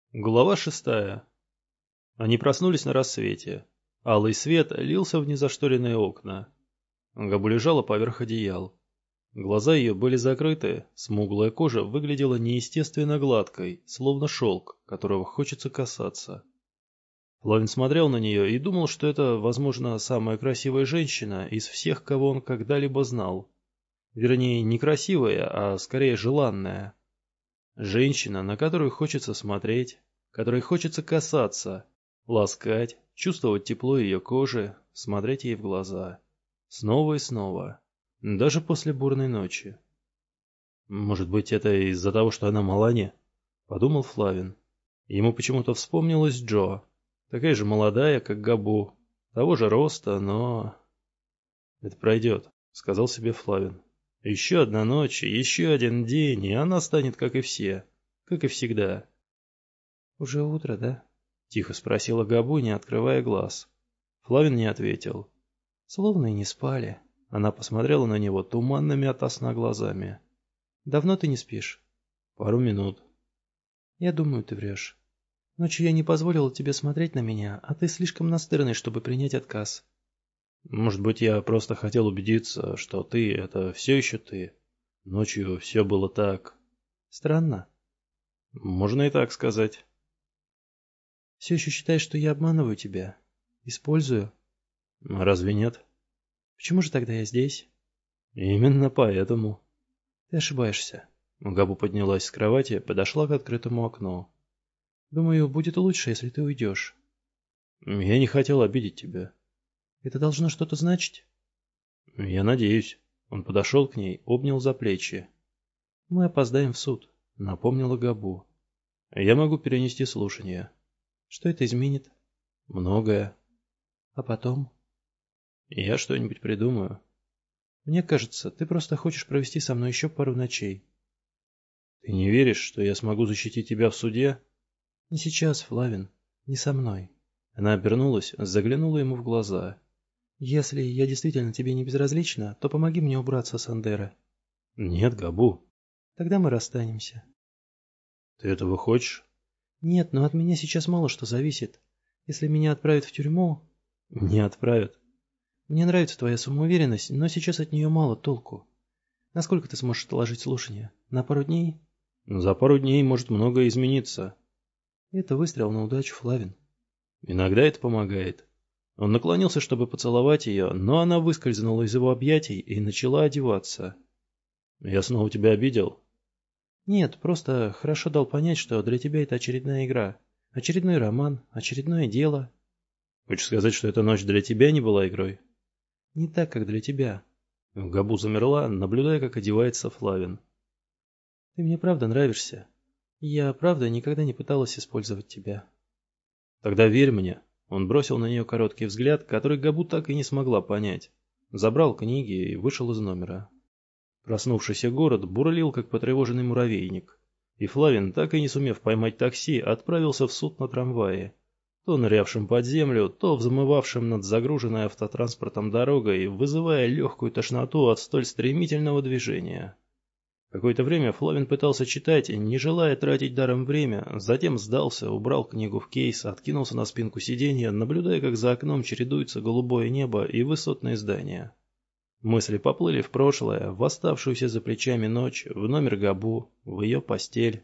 Глава 6. Они проснулись на рассвете. Алый свет лился в незашторенные окна. Габу лежала поверх одеял. Глаза ее были закрыты, смуглая кожа выглядела неестественно гладкой, словно шелк, которого хочется касаться. Флавин смотрел на нее и думал, что это, возможно, самая красивая женщина из всех, кого он когда-либо знал. Вернее, не красивая, а скорее желанная. Женщина, на которую хочется смотреть, которой хочется касаться, ласкать, чувствовать тепло ее кожи, смотреть ей в глаза. Снова и снова. Даже после бурной ночи. «Может быть, это из-за того, что она Малани?» — подумал Флавин. Ему почему-то вспомнилась Джо. Такая же молодая, как Габу. Того же роста, но... «Это пройдет», — сказал себе Флавин. «Еще одна ночь, еще один день, и она станет, как и все. Как и всегда». «Уже утро, да?» — тихо спросила Габу, не открывая глаз. Флавин не ответил. «Словно и не спали». Она посмотрела на него туманными ото сна глазами. «Давно ты не спишь?» «Пару минут». «Я думаю, ты врешь. Ночью я не позволила тебе смотреть на меня, а ты слишком настырный, чтобы принять отказ». «Может быть, я просто хотел убедиться, что ты — это все еще ты. Ночью все было так...» «Странно. «Можно и так сказать». Все еще считаешь, что я обманываю тебя? Использую?» «Разве нет?» «Почему же тогда я здесь?» «Именно поэтому». «Ты ошибаешься». Габу поднялась с кровати, подошла к открытому окну. «Думаю, будет лучше, если ты уйдешь». «Я не хотел обидеть тебя». «Это должно что-то значить?» «Я надеюсь». Он подошел к ней, обнял за плечи. «Мы опоздаем в суд», — напомнила Габу. «Я могу перенести слушание». «Что это изменит?» «Многое». «А потом?» «Я что-нибудь придумаю». «Мне кажется, ты просто хочешь провести со мной еще пару ночей». «Ты не веришь, что я смогу защитить тебя в суде?» «Не сейчас, Флавин. Не со мной». Она обернулась, заглянула ему в глаза. «Если я действительно тебе не безразлична, то помоги мне убраться с Андеры». «Нет, Габу». «Тогда мы расстанемся». «Ты этого хочешь?» «Нет, но от меня сейчас мало что зависит. Если меня отправят в тюрьму...» «Не отправят». «Мне нравится твоя самоуверенность, но сейчас от нее мало толку. Насколько ты сможешь отложить слушание? На пару дней?» «За пару дней может многое измениться». «Это выстрел на удачу, Флавин». «Иногда это помогает». Он наклонился, чтобы поцеловать ее, но она выскользнула из его объятий и начала одеваться. «Я снова тебя обидел?» «Нет, просто хорошо дал понять, что для тебя это очередная игра. Очередной роман, очередное дело». «Хочешь сказать, что эта ночь для тебя не была игрой?» «Не так, как для тебя». Габу замерла, наблюдая, как одевается Флавин. «Ты мне правда нравишься. Я правда никогда не пыталась использовать тебя». «Тогда верь мне». Он бросил на нее короткий взгляд, который Габу так и не смогла понять. Забрал книги и вышел из номера. Проснувшийся город бурлил, как потревоженный муравейник. И Флавин, так и не сумев поймать такси, отправился в суд на трамвае. То нырявшим под землю, то взмывавшим над загруженной автотранспортом дорогой, вызывая легкую тошноту от столь стремительного движения. Какое-то время Флавин пытался читать, не желая тратить даром время, затем сдался, убрал книгу в кейс, откинулся на спинку сиденья, наблюдая, как за окном чередуется голубое небо и высотные здания. Мысли поплыли в прошлое, в оставшуюся за плечами ночь, в номер Габу, в ее постель.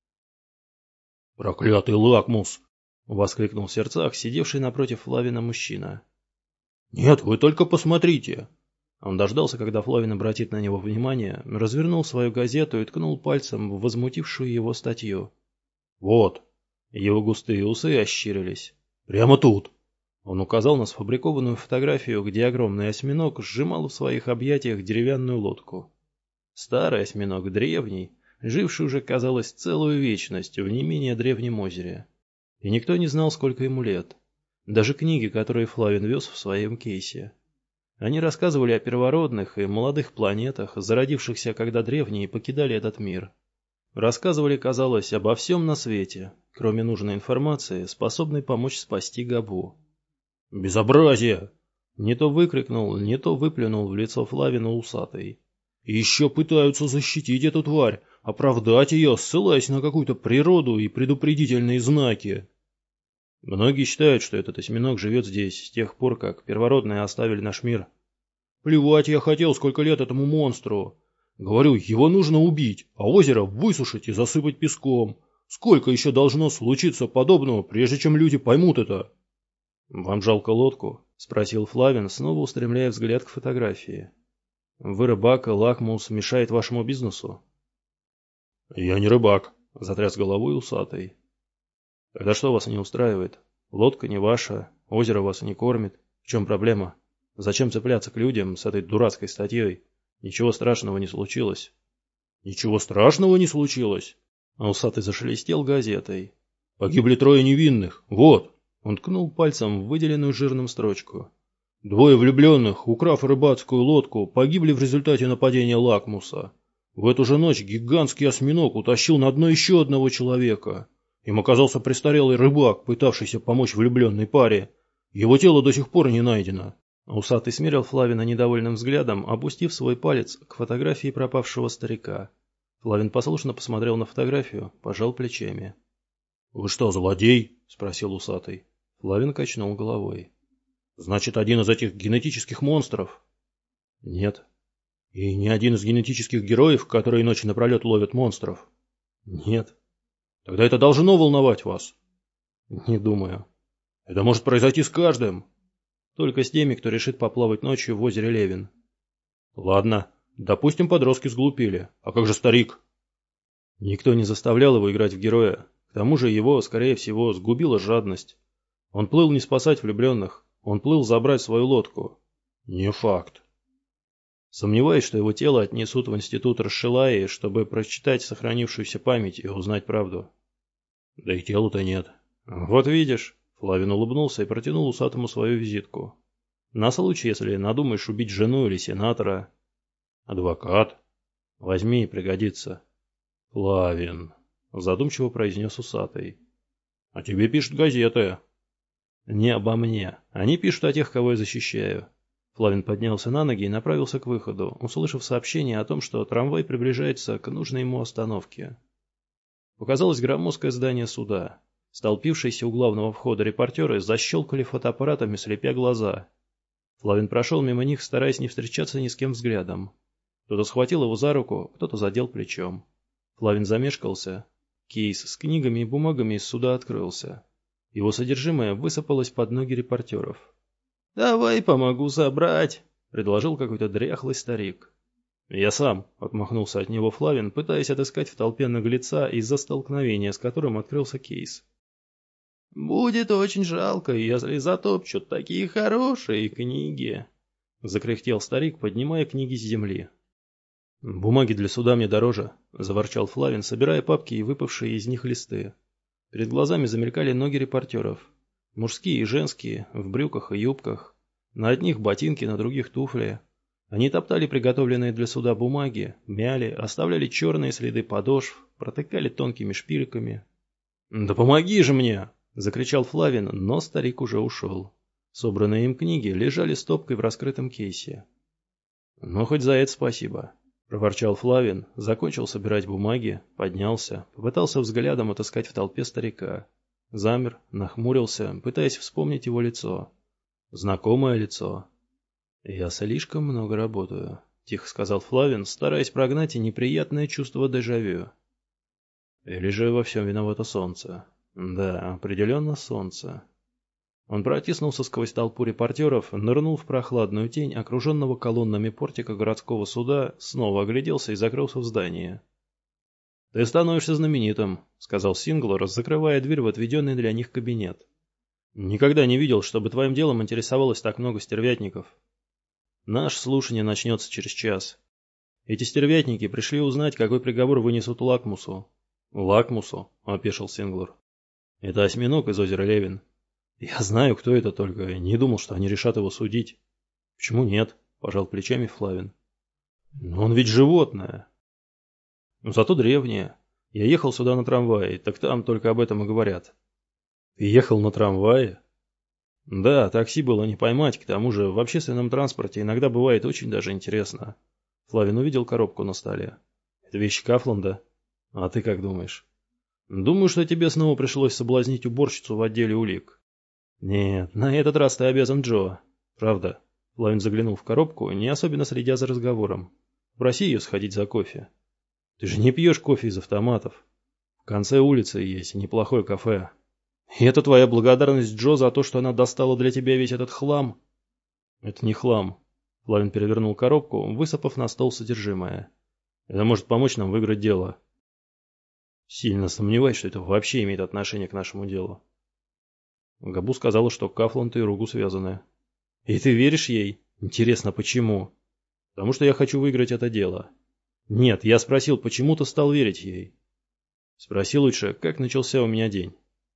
«Проклятый лакмус!» — воскликнул в сердцах сидевший напротив Флавина мужчина. «Нет, вы только посмотрите!» Он дождался, когда Флавин обратит на него внимание, развернул свою газету и ткнул пальцем в возмутившую его статью. «Вот!» Его густые усы ощерились. «Прямо тут!» Он указал на сфабрикованную фотографию, где огромный осьминог сжимал в своих объятиях деревянную лодку. Старый осьминог, древний, живший уже, казалось, целую вечность в не менее древнем озере. И никто не знал, сколько ему лет. Даже книги, которые Флавин вез в своем кейсе. Они рассказывали о первородных и молодых планетах, зародившихся, когда древние покидали этот мир. Рассказывали, казалось, обо всем на свете, кроме нужной информации, способной помочь спасти Габу. «Безобразие!» Не то выкрикнул, не то выплюнул в лицо Флавину усатый. И еще пытаются защитить эту тварь, оправдать ее, ссылаясь на какую-то природу и предупредительные знаки. Многие считают, что этот осьминог живет здесь с тех пор, как первородные оставили наш мир. Плевать я хотел, сколько лет этому монстру. Говорю, его нужно убить, а озеро высушить и засыпать песком. Сколько еще должно случиться подобного, прежде чем люди поймут это? «Вам жалко лодку?» – спросил Флавин, снова устремляя взгляд к фотографии. «Вы рыбак, и лакмус мешает вашему бизнесу?» «Я не рыбак», – затряс головой усатый. «Тогда что вас не устраивает? Лодка не ваша, озеро вас не кормит. В чем проблема? Зачем цепляться к людям с этой дурацкой статьей? Ничего страшного не случилось». «Ничего страшного не случилось?» А усатый зашелестел газетой. «Погибли 3 невинных. Вот!» Он ткнул пальцем в выделенную жирным строчку. 2 влюбленных, украв рыбацкую лодку, погибли в результате нападения лакмуса. В эту же ночь гигантский осьминог утащил на дно еще одного человека. Им оказался престарелый рыбак, пытавшийся помочь влюбленной паре. Его тело до сих пор не найдено. Усатый смерил Флавина недовольным взглядом, опустив свой палец к фотографии пропавшего старика. Флавин послушно посмотрел на фотографию, пожал плечами. «Вы что, злодей?» – спросил усатый. Флавин качнул головой. «Значит, один из этих генетических монстров?» «Нет». «И не один из генетических героев, которые ночи напролет ловят монстров?» «Нет». «Тогда это должно волновать вас?» «Не думаю». «Это может произойти с каждым?» «Только с теми, кто решит поплавать ночью в озере Левин». «Ладно, допустим, подростки сглупили. А как же старик?» «Никто не заставлял его играть в героя. К тому же его, скорее всего, сгубила жадность. Он плыл не спасать влюбленных, он плыл забрать свою лодку». «Не факт». Сомневаюсь, что его тело отнесут в институт Расшилаи, чтобы прочитать сохранившуюся память и узнать правду. Да и тела-то нет. Вот видишь, Флавин улыбнулся и протянул усатому свою визитку. На случай, если надумаешь убить жену или сенатора. Адвокат. Возьми, пригодится. Флавин, задумчиво произнес усатый. А тебе пишут газеты. Не обо мне. Они пишут о тех, кого я защищаю. Флавин поднялся на ноги и направился к выходу, услышав сообщение о том, что трамвай приближается к нужной ему остановке. Показалось громоздкое здание суда. Столпившиеся у главного входа репортеры защелкали фотоаппаратами, слепя глаза. Флавин прошел мимо них, стараясь не встречаться ни с кем взглядом. Кто-то схватил его за руку, кто-то задел плечом. Флавин замешкался. Кейс с книгами и бумагами из суда открылся. Его содержимое высыпалось под ноги репортеров. «Давай помогу забрать», — предложил какой-то дряхлый старик. «Я сам», — отмахнулся от него Флавин, пытаясь отыскать в толпе наглеца из-за столкновения, с которым открылся кейс. «Будет очень жалко, если затопчут такие хорошие книги», — закряхтел старик, поднимая книги с земли. «Бумаги для суда мне дороже», — заворчал Флавин, собирая папки и выпавшие из них листы. Перед глазами замелькали ноги репортеров. Мужские и женские, в брюках и юбках. На одних ботинки, на других туфли. Они топтали приготовленные для суда бумаги, мяли, оставляли черные следы подошв, протыкали тонкими шпильками. «Да помоги же мне!» — закричал Флавин, но старик уже ушел. Собранные им книги лежали стопкой в раскрытом кейсе. «Ну, хоть за это спасибо», — проворчал Флавин, закончил собирать бумаги, поднялся, попытался взглядом отыскать в толпе старика. Замер, нахмурился, пытаясь вспомнить его лицо. Знакомое лицо. «Я слишком много работаю», — тихо сказал Флавин, стараясь прогнать и неприятное чувство дежавю. «Или же во всем виновато солнце?» «Да, определенно солнце». Он протиснулся сквозь толпу репортеров, нырнул в прохладную тень окруженного колоннами портика городского суда, снова огляделся и закрылся в здании. «Ты становишься знаменитым», — сказал Синглер, закрывая дверь в отведенный для них кабинет. «Никогда не видел, чтобы твоим делом интересовалось так много стервятников. Наше слушание начнется через час. Эти стервятники пришли узнать, какой приговор вынесут Лакмусу». «Лакмусу?» — опешил Синглер. «Это осьминог из озера Левин. Я знаю, кто это, только не думал, что они решат его судить». «Почему нет?» — пожал плечами Флавин. «Но он ведь животное». «Но зато древнее. Я ехал сюда на трамвае, так там только об этом и говорят». «Ты ехал на трамвае?» «Да, такси было не поймать, к тому же в общественном транспорте иногда бывает очень даже интересно. Флавин увидел коробку на столе. Это вещи Кафланда? А ты как думаешь? Думаю, что тебе снова пришлось соблазнить уборщицу в отделе улик. Нет, на этот раз ты обязан Джо. Правда? Флавин заглянул в коробку, не особенно следя за разговором. Проси ее сходить за кофе. Ты же не пьешь кофе из автоматов. В конце улицы есть неплохое кафе. И это твоя благодарность Джо за то, что она достала для тебя весь этот хлам? Это не хлам. Флавин перевернул коробку, высыпав на стол содержимое. Это может помочь нам выиграть дело. Сильно сомневаюсь, что это вообще имеет отношение к нашему делу. Габу сказала, что Кафланд и Ругу связаны. И ты веришь ей? Интересно, почему? Потому что я хочу выиграть это дело. Нет, я спросил, почему ты стал верить ей? Спроси лучше, как начался у меня день.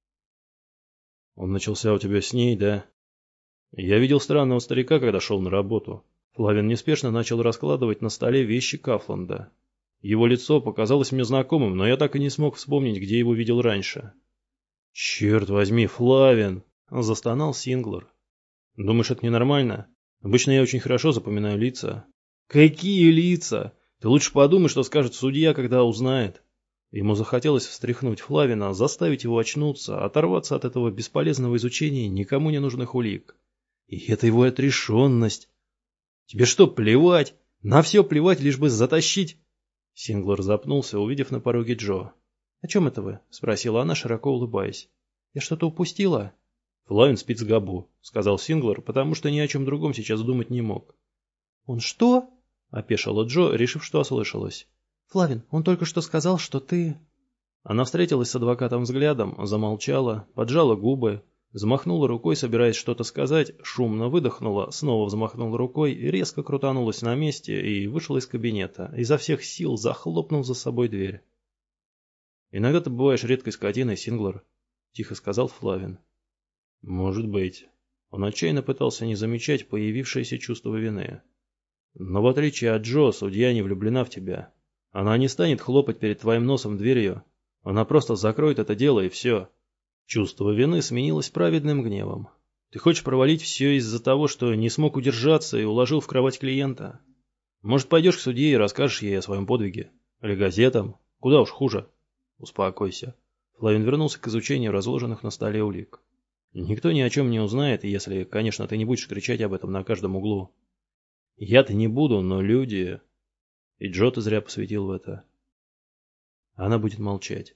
Он начался у тебя с ней, да? Я видел странного старика, когда шел на работу. Флавин неспешно начал раскладывать на столе вещи Кафланда. Его лицо показалось мне знакомым, но я так и не смог вспомнить, где его видел раньше. «Черт возьми, Флавин!» – застонал Синглер. «Думаешь, это ненормально? Обычно я очень хорошо запоминаю лица». «Какие лица? Ты лучше подумай, что скажет судья, когда узнает». Ему захотелось встряхнуть Флавина, заставить его очнуться, оторваться от этого бесполезного изучения никому не нужных улик. И это его отрешенность. «Тебе что, плевать? На все плевать, лишь бы затащить?» Синглер запнулся, увидев на пороге Джо. «О чем это вы?» — спросила она, широко улыбаясь. «Я что-то упустила?» «Флавин спит с Габу», — сказал Синглер, потому что ни о чем другом сейчас думать не мог. «Он что?» — опешила Джо, решив, что ослышалась. «Флавин, он только что сказал, что ты...» Она встретилась с адвокатом взглядом, замолчала, поджала губы, взмахнула рукой, собираясь что-то сказать, шумно выдохнула, снова взмахнула рукой, резко крутанулась на месте и вышла из кабинета, изо всех сил захлопнув за собой дверь. «Иногда ты бываешь редкой скотиной, Синглер», — тихо сказал Флавин. «Может быть». Он отчаянно пытался не замечать появившееся чувство вины. «Но в отличие от Джо, судья не влюблена в тебя. Она не станет хлопать перед твоим носом дверью. Она просто закроет это дело и все». Чувство вины сменилось праведным гневом. «Ты хочешь провалить все из-за того, что не смог удержаться и уложил в кровать клиента? Может, пойдешь к судье и расскажешь ей о своем подвиге? Или газетам? Куда уж хуже». «Успокойся». Флавин вернулся к изучению разложенных на столе улик. «Никто ни о чем не узнает, если, конечно, ты не будешь кричать об этом на каждом углу. Я-то не буду, но люди...» И Джо ты зря посвятил в это. Она будет молчать.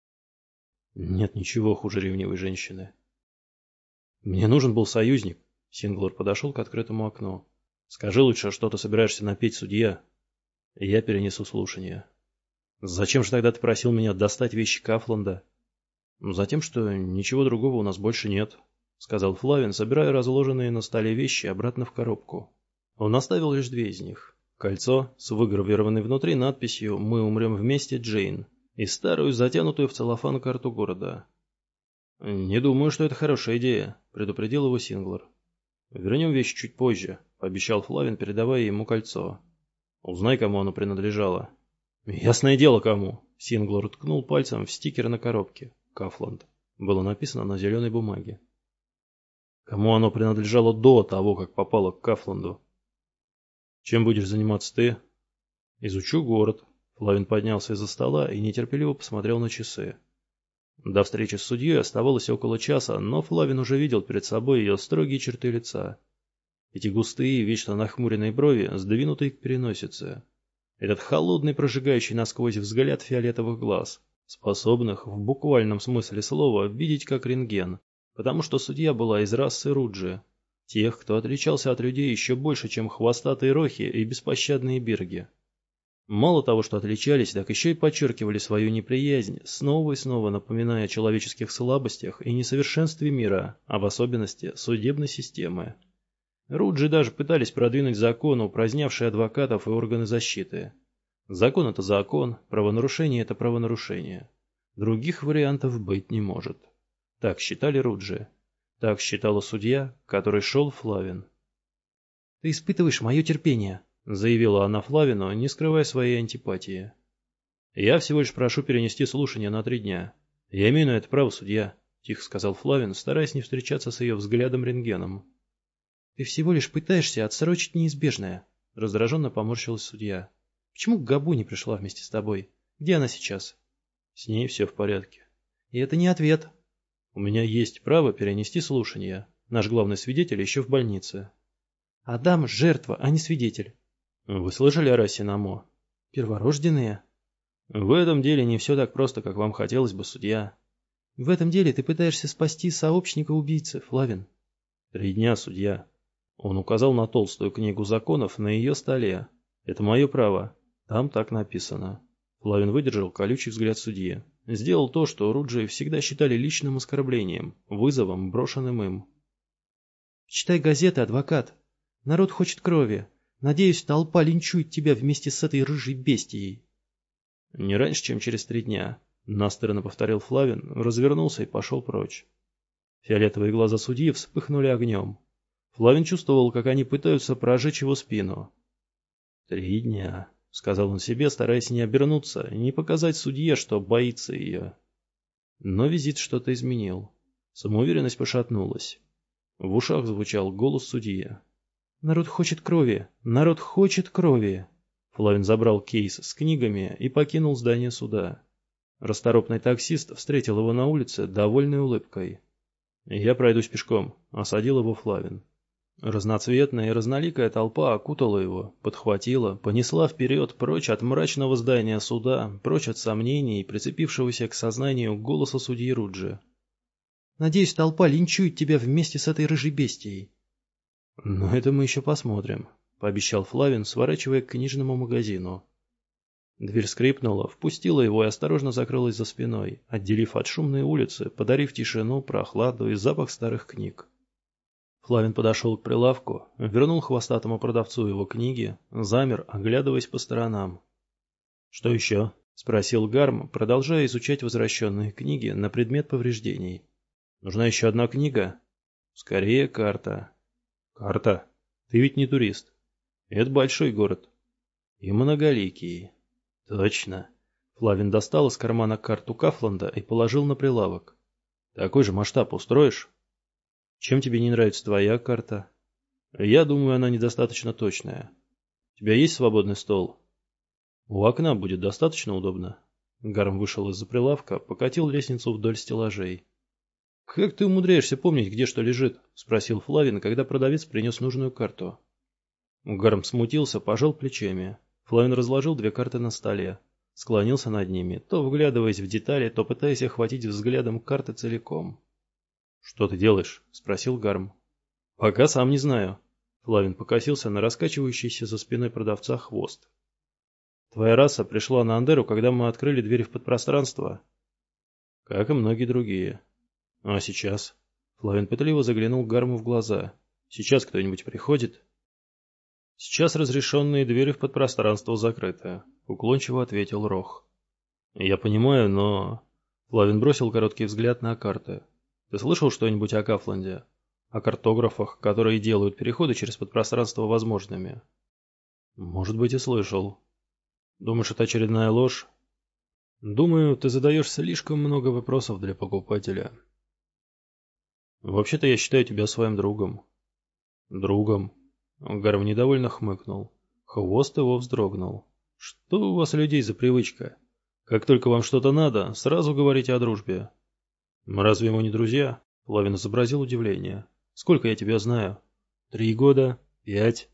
Нет ничего хуже ревнивой женщины. «Мне нужен был союзник», — Синглер подошел к открытому окну. «Скажи лучше, что ты собираешься напеть, судья, и я перенесу слушание». «Зачем же тогда ты просил меня достать вещи Кафланда?» «Затем, что ничего другого у нас больше нет», — сказал Флавин, собирая разложенные на столе вещи обратно в коробку. Он оставил лишь две из них. Кольцо с выгравированной внутри надписью «Мы умрем вместе, Джейн» и старую, затянутую в целлофан карту города. «Не думаю, что это хорошая идея», — предупредил его Синглер. «Вернем вещи чуть позже», — пообещал Флавин, передавая ему кольцо. «Узнай, кому оно принадлежало». «Ясное дело, кому!» — Синглер ткнул пальцем в стикер на коробке. «Кафланд». Было написано на зеленой бумаге. «Кому оно принадлежало до того, как попало к Кафланду?» «Чем будешь заниматься ты?» «Изучу город». Флавин поднялся из-за стола и нетерпеливо посмотрел на часы. До встречи с судьей оставалось около часа, но Флавин уже видел перед собой ее строгие черты лица. Эти густые, вечно нахмуренные брови, сдвинутые к переносице. Этот холодный, прожигающий насквозь взгляд фиолетовых глаз, способных, в буквальном смысле слова, видеть как рентген, потому что судья была из расы Руджи, тех, кто отличался от людей еще больше, чем хвостатые рохи и беспощадные бирги. Мало того, что отличались, так еще и подчеркивали свою неприязнь, снова и снова напоминая о человеческих слабостях и несовершенстве мира, а в особенности судебной системы. Руджи даже пытались продвинуть закон, упразднявший адвокатов и органы защиты. Закон — это закон, правонарушение — это правонарушение. Других вариантов быть не может. Так считали Руджи. Так считала судья, которой шел Флавин. «Ты испытываешь мое терпение», — заявила она Флавину, не скрывая своей антипатии. «Я всего лишь прошу перенести слушание на 3 дня. Я имею на это право, судья», — тихо сказал Флавин, стараясь не встречаться с ее взглядом рентгеном. «Ты всего лишь пытаешься отсрочить неизбежное». Раздраженно поморщилась судья. Почему Габу не пришла вместе с тобой? Где она сейчас? С ней все в порядке. И это не ответ. У меня есть право перенести слушание. Наш главный свидетель еще в больнице. Адам – жертва, а не свидетель. Вы слышали о расе Намо? Перворожденные? В этом деле не все так просто, как вам хотелось бы, судья. В этом деле ты пытаешься спасти сообщника-убийцы, Флавин. 3 дня, судья. Он указал на толстую книгу законов на ее столе. Это мое право. Там так написано. Флавин выдержал колючий взгляд судьи. Сделал то, что Руджи всегда считали личным оскорблением, вызовом, брошенным им. Читай газеты, адвокат. Народ хочет крови. Надеюсь, толпа линчует тебя вместе с этой рыжей бестией. Не раньше, чем через 3 дня. Настырно повторил Флавин, развернулся и пошел прочь. Фиолетовые глаза судьи вспыхнули огнем. Флавин чувствовал, как они пытаются прожечь его спину. 3 дня, сказал он себе, стараясь не обернуться и не показать судье, что боится ее. Но визит что-то изменил. Самоуверенность пошатнулась. В ушах звучал голос судьи. Народ хочет крови! Народ хочет крови! Флавин забрал кейс с книгами и покинул здание суда. Расторопный таксист встретил его на улице довольной улыбкой. «Я пройдусь пешком», — осадил его Флавин. Разноцветная и разноликая толпа окутала его, подхватила, понесла вперед, прочь от мрачного здания суда, прочь от сомнений, прицепившегося к сознанию голоса судьи Руджи. «Надеюсь, толпа линчует тебя вместе с этой рыжей бестией». «Но это мы еще посмотрим», — пообещал Флавин, сворачивая к книжному магазину. Дверь скрипнула, впустила его и осторожно закрылась за спиной, отделив от шумной улицы, подарив тишину, прохладу и запах старых книг. Флавин подошел к прилавку, вернул хвостатому продавцу его книги, замер, оглядываясь по сторонам. «Что еще?» — спросил Гарм, продолжая изучать возвращенные книги на предмет повреждений. «Нужна еще одна книга?» «Скорее карта». «Карта? Ты ведь не турист. Это большой город. И многоликий». «Точно». Флавин достал из кармана карту Кафланда и положил на прилавок. «Такой же масштаб устроишь?» «Чем тебе не нравится твоя карта?» «Я думаю, она недостаточно точная. У тебя есть свободный стол?» «У окна будет достаточно удобно». Гарм вышел из-за прилавка, покатил лестницу вдоль стеллажей. «Как ты умудряешься помнить, где что лежит?» — спросил Флавин, когда продавец принес нужную карту. Гарм смутился, пожал плечами. Флавин разложил 2 карты на столе, склонился над ними, то вглядываясь в детали, то пытаясь охватить взглядом карты целиком. «Что ты делаешь?» — спросил Гарм. «Пока сам не знаю». Флавин покосился на раскачивающийся за спиной продавца хвост. «Твоя раса пришла на Андеру, когда мы открыли двери в подпространство?» «Как и многие другие». «А сейчас?» Флавин пытливо заглянул Гарму в глаза. «Сейчас кто-нибудь приходит?» «Сейчас разрешенные двери в подпространство закрыты», — уклончиво ответил Рох. «Я понимаю, но...» Флавин бросил короткий взгляд на карты. «Ты слышал что-нибудь о Кафланде? О картографах, которые делают переходы через подпространство возможными?» «Может быть, и слышал. Думаешь, это очередная ложь?» «Думаю, ты задаешь слишком много вопросов для покупателя». «Вообще-то я считаю тебя своим другом». «Другом?» Гарм недовольно хмыкнул. Хвост его вздрогнул. «Что у вас, людей, за привычка? Как только вам что-то надо, сразу говорите о дружбе». «Разве мы не друзья?» Флавин изобразил удивление. «Сколько я тебя знаю?» 3 года? 5?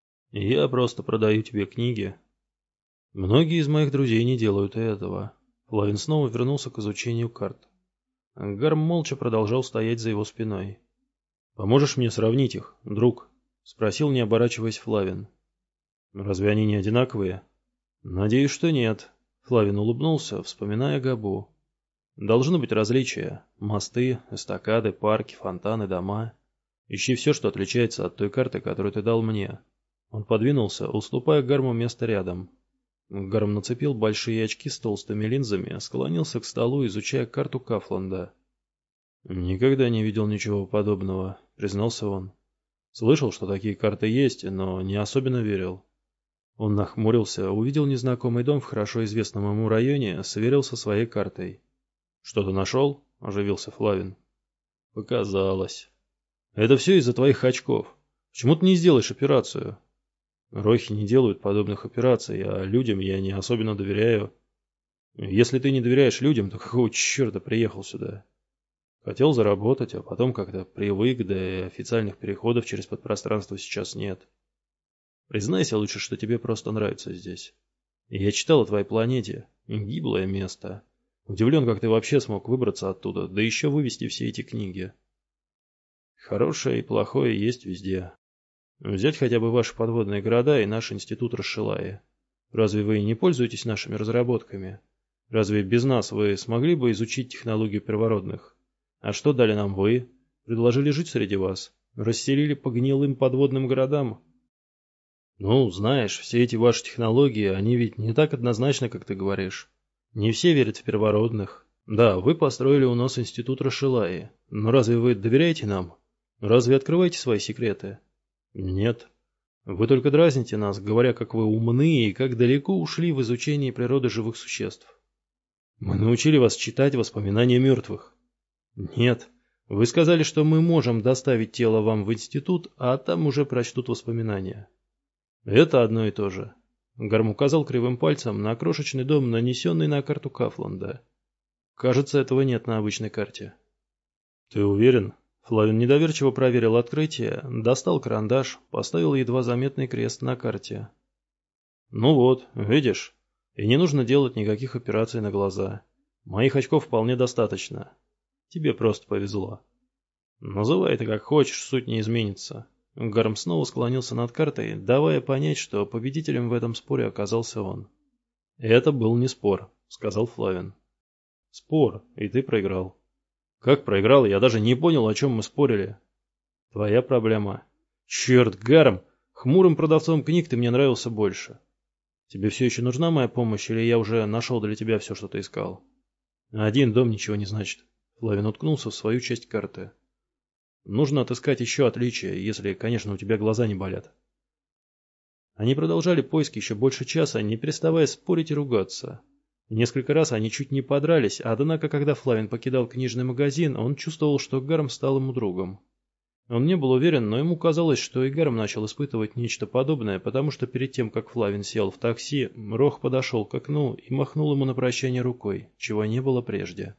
Я просто продаю тебе книги». «Многие из моих друзей не делают этого». Флавин снова вернулся к изучению карт. Гарм молча продолжал стоять за его спиной. «Поможешь мне сравнить их, друг?» — спросил, не оборачиваясь, Флавин. «Разве они не одинаковые?» «Надеюсь, что нет», — Флавин улыбнулся, вспоминая Габу. «Должны быть различия. Мосты, эстакады, парки, фонтаны, дома. Ищи все, что отличается от той карты, которую ты дал мне». Он подвинулся, уступая Гарму место рядом. Гарм нацепил большие очки с толстыми линзами, склонился к столу, изучая карту Кафланда. «Никогда не видел ничего подобного», — признался он. «Слышал, что такие карты есть, но не особенно верил». Он нахмурился, увидел незнакомый дом в хорошо известном ему районе, сверился со своей картой. «Что-то нашел?» — оживился Флавин. «Показалось. Это все из-за твоих очков. Почему ты не сделаешь операцию?» Рохи не делают подобных операций, а людям я не особенно доверяю. Если ты не доверяешь людям, то какого черта приехал сюда? Хотел заработать, а потом как-то привык, да и официальных переходов через подпространство сейчас нет. Признайся лучше, что тебе просто нравится здесь. Я читал о твоей планете. Гиблое место. Удивлен, как ты вообще смог выбраться оттуда, да еще вывести все эти книги. Хорошее и плохое есть везде. Взять хотя бы ваши подводные города и наш институт Расшилаи. Разве вы не пользуетесь нашими разработками? Разве без нас вы смогли бы изучить технологию первородных? А что дали нам вы? Предложили жить среди вас? Расселили по гнилым подводным городам? Ну, знаешь, все эти ваши технологии, они ведь не так однозначны, как ты говоришь. Не все верят в первородных. Да, вы построили у нас институт Расшилаи. Но разве вы доверяете нам? Разве открываете свои секреты? Нет. Вы только дразните нас, говоря, как вы умны и как далеко ушли в изучении природы живых существ. Мы научили вас читать воспоминания мертвых. Нет. Вы сказали, что мы можем доставить тело вам в институт, а там уже прочтут воспоминания. Это одно и то же. Гарм указал кривым пальцем на крошечный дом, нанесенный на карту Кафланда. Кажется, этого нет на обычной карте. Ты уверен? Флавин недоверчиво проверил открытие, достал карандаш, поставил едва заметный крест на карте. Ну вот, видишь? И не нужно делать никаких операций на глаза. Моих очков вполне достаточно. Тебе просто повезло. Называй это как хочешь, суть не изменится. Гарм снова склонился над картой, давая понять, что победителем в этом споре оказался он. «Это был не спор», — сказал Флавин. «Спор, и ты проиграл». «Как проиграл? Я даже не понял, о чем мы спорили». «Твоя проблема». «Черт, Гарм, хмурым продавцом книг ты мне нравился больше. Тебе все еще нужна моя помощь, или я уже нашел для тебя все, что ты искал?» «Один дом ничего не значит». Флавин уткнулся в свою часть карты. Нужно отыскать еще отличия, если, конечно, у тебя глаза не болят. Они продолжали поиски еще больше часа, не переставая спорить и ругаться. Несколько раз они чуть не подрались, однако, когда Флавин покидал книжный магазин, он чувствовал, что Гарм стал ему другом. Он не был уверен, но ему казалось, что и Гарм начал испытывать нечто подобное, потому что перед тем, как Флавин сел в такси, Рох подошел к окну и махнул ему на прощание рукой, чего не было прежде.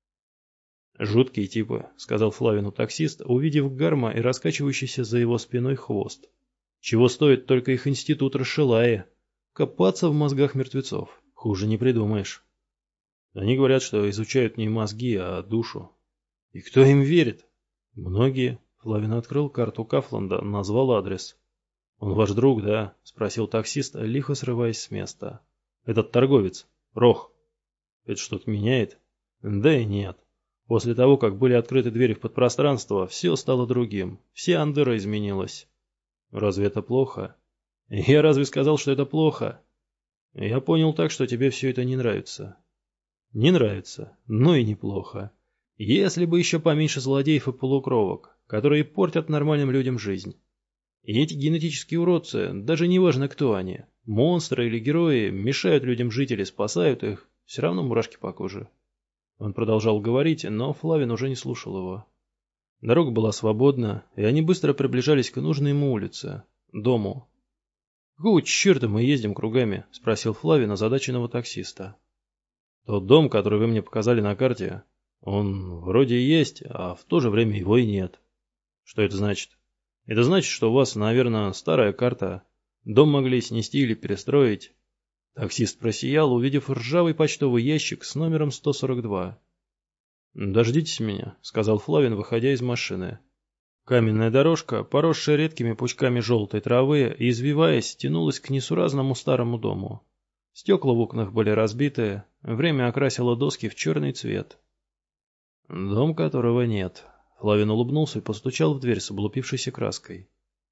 «Жуткие типы», — сказал Флавину таксист, увидев Гарма и раскачивающийся за его спиной хвост. «Чего стоит только их институт Расшилаи? Копаться в мозгах мертвецов. Хуже не придумаешь. Они говорят, что изучают не мозги, а душу. И кто им верит?» «Многие». Флавин открыл карту Кафланда, назвал адрес. «Он ваш друг, да?» — спросил таксист, лихо срываясь с места. «Этот торговец. Рох. Это что-то меняет?» «Да и нет. После того, как были открыты двери в подпространство, все стало другим. Вся Андера изменилась. Разве это плохо? Я разве сказал, что это плохо? Я понял так, что тебе все это не нравится. Не нравится, но и неплохо. Если бы еще поменьше злодеев и полукровок, которые портят нормальным людям жизнь. И эти генетические уродцы, даже не важно кто они, монстры или герои, мешают людям жить или спасают их, все равно мурашки по коже. Он продолжал говорить, но Флавин уже не слушал его. Дорога была свободна, и они быстро приближались к нужной ему улице, дому. «Какого черта мы ездим кругами?» — спросил Флавин озадаченного таксиста. «Тот дом, который вы мне показали на карте, он вроде и есть, а в то же время его и нет». «Что это значит?» «Это значит, что у вас, наверное, старая карта. Дом могли снести или перестроить». Таксист просиял, увидев ржавый почтовый ящик с номером 142. «Дождитесь меня», — сказал Флавин, выходя из машины. Каменная дорожка, поросшая редкими пучками желтой травы, извиваясь, тянулась к несуразному старому дому. Стекла в окнах были разбиты, время окрасило доски в черный цвет. «Дом, которого нет», — Флавин улыбнулся и постучал в дверь с облупившейся краской.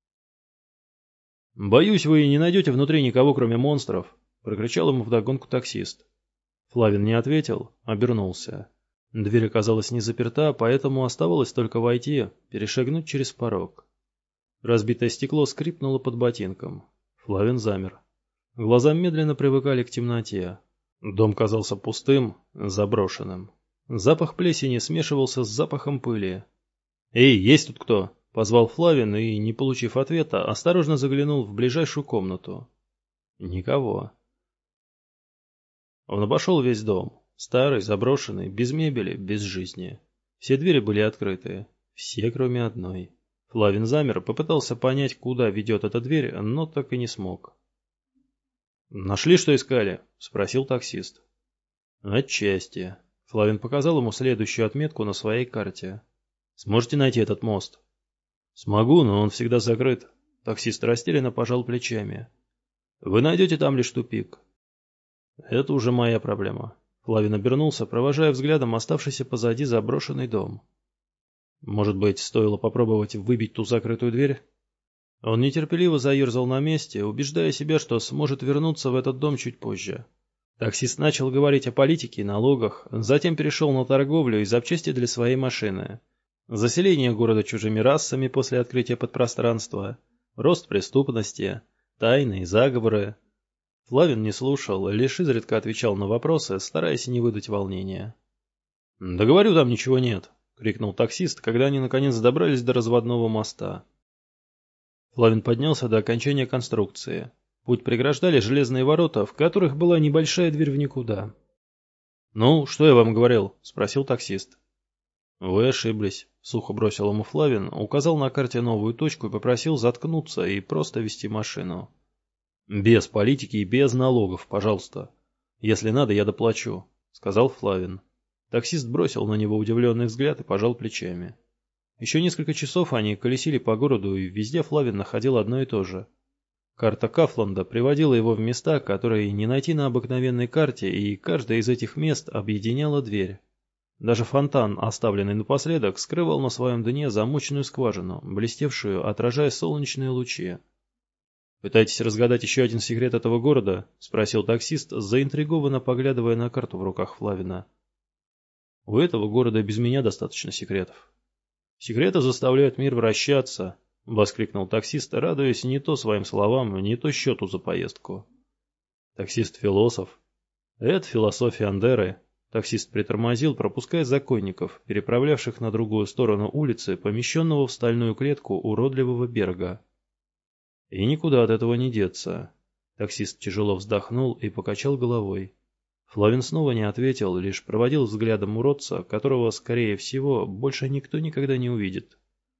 «Боюсь, вы не найдете внутри никого, кроме монстров», — прокричал ему вдогонку таксист. Флавин не ответил, обернулся. Дверь оказалась не заперта, поэтому оставалось только войти, перешагнуть через порог. Разбитое стекло скрипнуло под ботинком. Флавин замер. Глаза медленно привыкали к темноте. Дом казался пустым, заброшенным. Запах плесени смешивался с запахом пыли. «Эй, есть тут кто?» Позвал Флавин и, не получив ответа, осторожно заглянул в ближайшую комнату. Никого. Он обошел весь дом. Старый, заброшенный, без мебели, без жизни. Все двери были открыты. Все, кроме одной. Флавин замер, попытался понять, куда ведет эта дверь, но так и не смог. «Нашли, что искали?» — спросил таксист. «Отчасти». Флавин показал ему следующую отметку на своей карте. «Сможете найти этот мост?» «Смогу, но он всегда закрыт». Таксист растерянно пожал плечами. «Вы найдете там лишь тупик». «Это уже моя проблема». Флавин обернулся, провожая взглядом оставшийся позади заброшенный дом. «Может быть, стоило попробовать выбить ту закрытую дверь?» Он нетерпеливо заерзал на месте, убеждая себя, что сможет вернуться в этот дом чуть позже. Таксист начал говорить о политике и налогах, затем перешел на торговлю и запчасти для своей машины. Заселение города чужими расами после открытия подпространства, рост преступности, тайны и заговоры. Флавин не слушал, лишь изредка отвечал на вопросы, стараясь не выдать волнения. «Да говорю, там ничего нет», — крикнул таксист, когда они наконец добрались до разводного моста. Флавин поднялся до окончания конструкции. Путь преграждали железные ворота, в которых была небольшая дверь в никуда. «Ну, что я вам говорил?» — спросил таксист. «Вы ошиблись», — сухо бросил ему Флавин, указал на карте новую точку и попросил заткнуться и просто вести машину. «Без политики и без налогов, пожалуйста. Если надо, я доплачу», — сказал Флавин. Таксист бросил на него удивленный взгляд и пожал плечами. Еще несколько часов они колесили по городу, и везде Флавин находил одно и то же. Карта Кафланда приводила его в места, которые не найти на обыкновенной карте, и каждое из этих мест объединяла дверь. Даже фонтан, оставленный напоследок, скрывал на своем дне замоченную скважину, блестевшую, отражая солнечные лучи. «Пытаетесь разгадать еще один секрет этого города?» — спросил таксист, заинтригованно поглядывая на карту в руках Флавина. «У этого города без меня достаточно секретов». «Секреты заставляют мир вращаться», — воскликнул таксист, радуясь не то своим словам, не то счету за поездку. «Таксист-философ. Это философия Андеры». Таксист притормозил, пропуская законников, переправлявших на другую сторону улицы, помещенного в стальную клетку уродливого Берга. И никуда от этого не деться. Таксист тяжело вздохнул и покачал головой. Флавин снова не ответил, лишь проводил взглядом уродца, которого, скорее всего, больше никто никогда не увидит.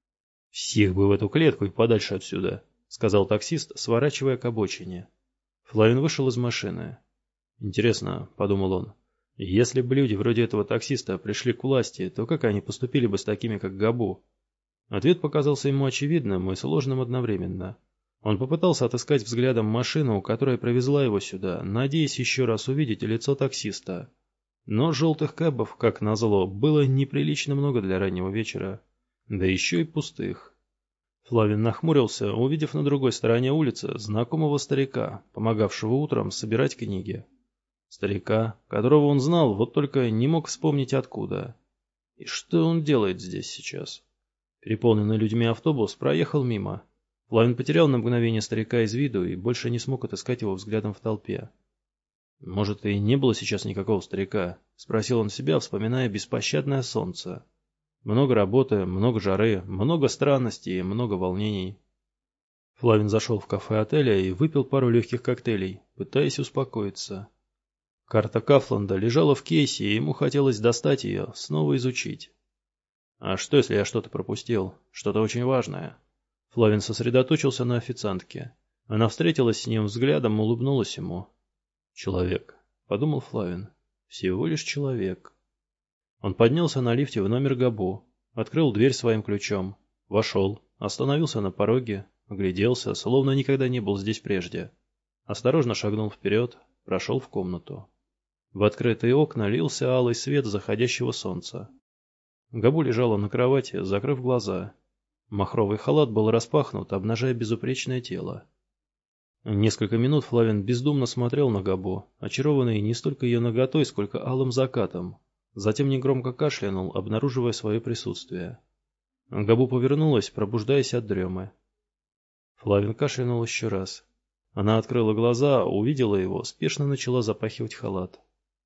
«Всех бы в эту клетку и подальше отсюда», — сказал таксист, сворачивая к обочине. Флавин вышел из машины. «Интересно», — подумал он, — «если бы люди вроде этого таксиста пришли к власти, то как они поступили бы с такими, как Габу?» Ответ показался ему очевидным и сложным одновременно. Он попытался отыскать взглядом машину, которая привезла его сюда, надеясь еще раз увидеть лицо таксиста. Но желтых кэбов, как назло, было неприлично много для раннего вечера, да еще и пустых. Флавин нахмурился, увидев на другой стороне улицы знакомого старика, помогавшего утром собирать книги. Старика, которого он знал, вот только не мог вспомнить откуда. И что он делает здесь сейчас? Переполненный людьми автобус проехал мимо. Флавин потерял на мгновение старика из виду и больше не смог отыскать его взглядом в толпе. «Может, и не было сейчас никакого старика?» — спросил он себя, вспоминая беспощадное солнце. Много работы, много жары, много странностей, много волнений. Флавин зашел в кафе отеля и выпил пару легких коктейлей, пытаясь успокоиться. Карта Кафланда лежала в кейсе, и ему хотелось достать ее, снова изучить. А что, если я что-то пропустил? Что-то очень важное? Флавин сосредоточился на официантке. Она встретилась с ним взглядом, улыбнулась ему. «Человек», — подумал Флавин, — «всего лишь человек». Он поднялся на лифте в номер Габу, открыл дверь своим ключом, вошел, остановился на пороге, огляделся, словно никогда не был здесь прежде. Осторожно шагнул вперед, прошел в комнату. В открытые окна лился алый свет заходящего солнца. Габу лежала на кровати, закрыв глаза. Махровый халат был распахнут, обнажая безупречное тело. Несколько минут Флавин бездумно смотрел на Габу, очарованный не столько ее наготой, сколько алым закатом. Затем негромко кашлянул, обнаруживая свое присутствие. Габу повернулась, пробуждаясь от дремы. Флавин кашлянул еще раз. Она открыла глаза, увидела его, спешно начала запахивать халат.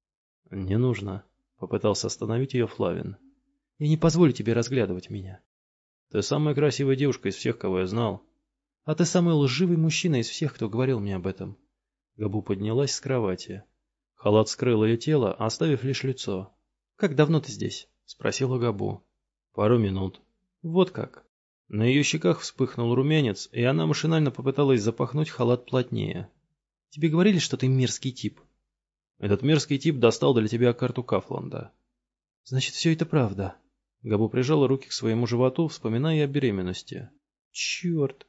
«Не нужно», — попытался остановить ее Флавин. «Я не позволю тебе разглядывать меня». Ты самая красивая девушка из всех, кого я знал. А ты самый лживый мужчина из всех, кто говорил мне об этом. Габу поднялась с кровати. Халат скрыл ее тело, оставив лишь лицо. «Как давно ты здесь?» — спросила Габу. «Пару минут». «Вот как». На ее щеках вспыхнул румянец, и она машинально попыталась запахнуть халат плотнее. «Тебе говорили, что ты мерзкий тип?» «Этот мерзкий тип достал для тебя карту Кафланда». «Значит, все это правда». Габу прижала руки к своему животу, вспоминая о беременности. «Черт!»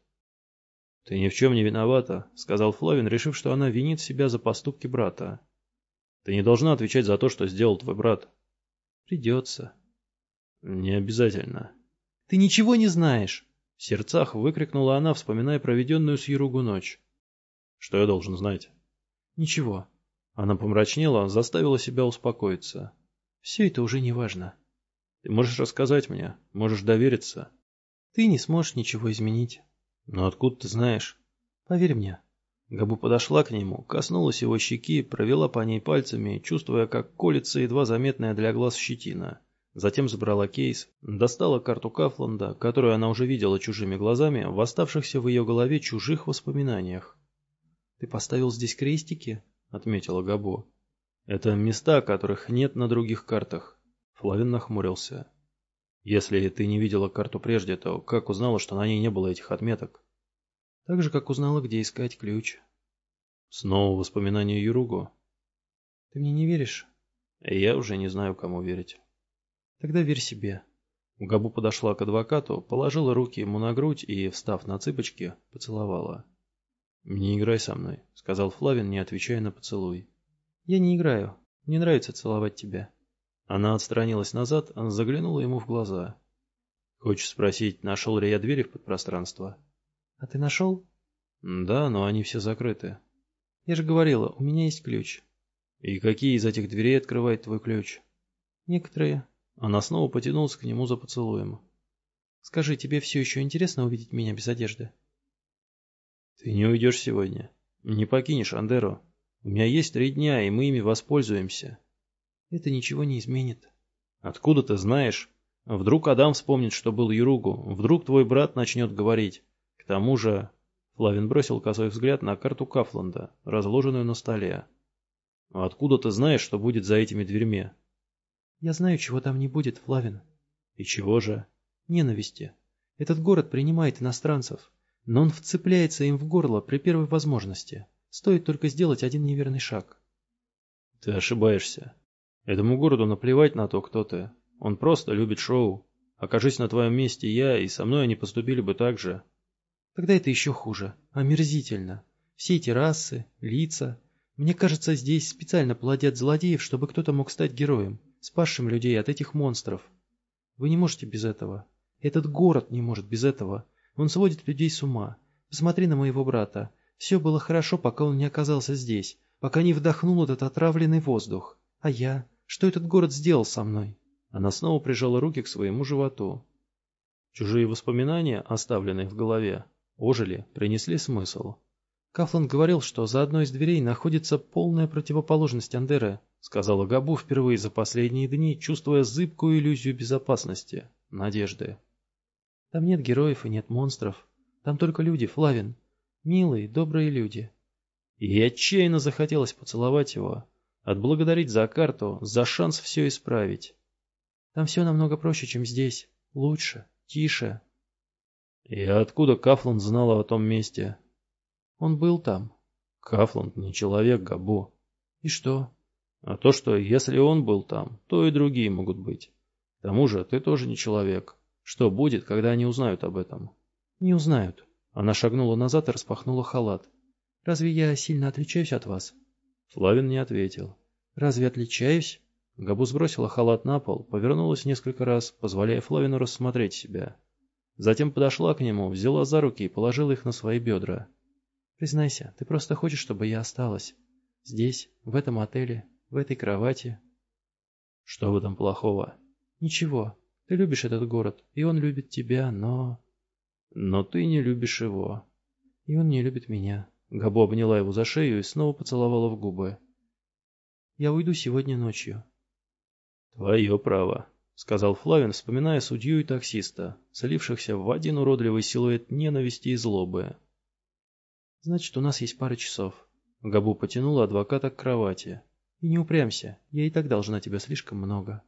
«Ты ни в чем не виновата», — сказал Флавин, решив, что она винит себя за поступки брата. «Ты не должна отвечать за то, что сделал твой брат». «Придется». «Не обязательно». «Ты ничего не знаешь!» — в сердцах выкрикнула она, вспоминая проведенную с Юругу ночь. «Что я должен знать?» «Ничего». Она помрачнела, заставила себя успокоиться. «Все это уже не важно». «Ты можешь рассказать мне, можешь довериться». «Ты не сможешь ничего изменить». «Но откуда ты знаешь?» «Поверь мне». Габу подошла к нему, коснулась его щеки, провела по ней пальцами, чувствуя, как колется едва заметная для глаз щетина. Затем забрала кейс, достала карту Кафланда, которую она уже видела чужими глазами, в оставшихся в ее голове чужих воспоминаниях. «Ты поставил здесь крестики?» — отметила Габу. «Это места, которых нет на других картах». Флавин нахмурился. «Если ты не видела карту прежде, то как узнала, что на ней не было этих отметок?» «Так же, как узнала, где искать ключ». «Снова воспоминания Юругу?» «Ты мне не веришь?» «Я уже не знаю, кому верить». «Тогда верь себе». Габу подошла к адвокату, положила руки ему на грудь и, встав на цыпочки, поцеловала. «Не играй со мной», — сказал Флавин, не отвечая на поцелуй. «Я не играю. Мне нравится целовать тебя». Она отстранилась назад, заглянула ему в глаза. «Хочешь спросить, нашел ли я двери в подпространство?» «А ты нашел?» «Да, но они все закрыты». «Я же говорила, у меня есть ключ». «И какие из этих дверей открывает твой ключ?» «Некоторые». Она снова потянулась к нему за поцелуем. «Скажи, тебе все еще интересно увидеть меня без одежды?» «Ты не уйдешь сегодня. Не покинешь Андеру. У меня есть 3 дня, и мы ими воспользуемся». «Это ничего не изменит». «Откуда ты знаешь? Вдруг Адам вспомнит, что был Юругу. Вдруг твой брат начнет говорить. К тому же...» Флавин бросил косой взгляд на карту Кафланда, разложенную на столе. «Откуда ты знаешь, что будет за этими дверьми?» «Я знаю, чего там не будет, Флавин». «И чего же?» «Ненависти. Этот город принимает иностранцев, но он вцепляется им в горло при первой возможности. Стоит только сделать один неверный шаг». «Ты ошибаешься. Этому городу наплевать на то, кто ты. Он просто любит шоу. Окажись на твоем месте я, и со мной они поступили бы так же». «Тогда это еще хуже. Омерзительно. Все эти расы, лица. Мне кажется, здесь специально плодят злодеев, чтобы кто-то мог стать героем, спасшим людей от этих монстров. Вы не можете без этого. Этот город не может без этого. Он сводит людей с ума. Посмотри на моего брата. Все было хорошо, пока он не оказался здесь, пока не вдохнул этот отравленный воздух. А я? Что этот город сделал со мной?» Она снова прижала руки к своему животу. Чужие воспоминания, оставленные в голове, ожили, принесли смысл. «Кафланд говорил, что за одной из дверей находится полная противоположность Андеры», сказала Габу впервые за последние дни, чувствуя зыбкую иллюзию безопасности, надежды. «Там нет героев и нет монстров. Там только люди, Флавин. Милые, добрые люди». Ей отчаянно захотелось поцеловать его, отблагодарить за карту, за шанс все исправить. «Там все намного проще, чем здесь. Лучше, тише». «И откуда Кафланд знала о том месте?» «Он был там». «Кафланд не человек, Габу». «И что?» «А то, что если он был там, то и другие могут быть. К тому же ты тоже не человек. Что будет, когда они узнают об этом?» «Не узнают». Она шагнула назад и распахнула халат. «Разве я сильно отличаюсь от вас?» Флавин не ответил. «Разве отличаюсь?» Габу сбросила халат на пол, повернулась несколько раз, позволяя Флавину рассмотреть себя. Затем подошла к нему, взяла за руки и положила их на свои бедра. «Признайся, ты просто хочешь, чтобы я осталась. Здесь, в этом отеле, в этой кровати». «Что в этом плохого?» «Ничего. Ты любишь этот город, и он любит тебя, но...» «Но ты не любишь его». «И он не любит меня». Габу обняла его за шею и снова поцеловала в губы. «Я уйду сегодня ночью». «Твое право», сказал Флавин, вспоминая судью и таксиста, слившихся в один уродливый силуэт ненависти и злобы. «Значит, у нас есть пара часов». Габу потянула адвоката к кровати. «И не упрямься, я и так должна тебе слишком много».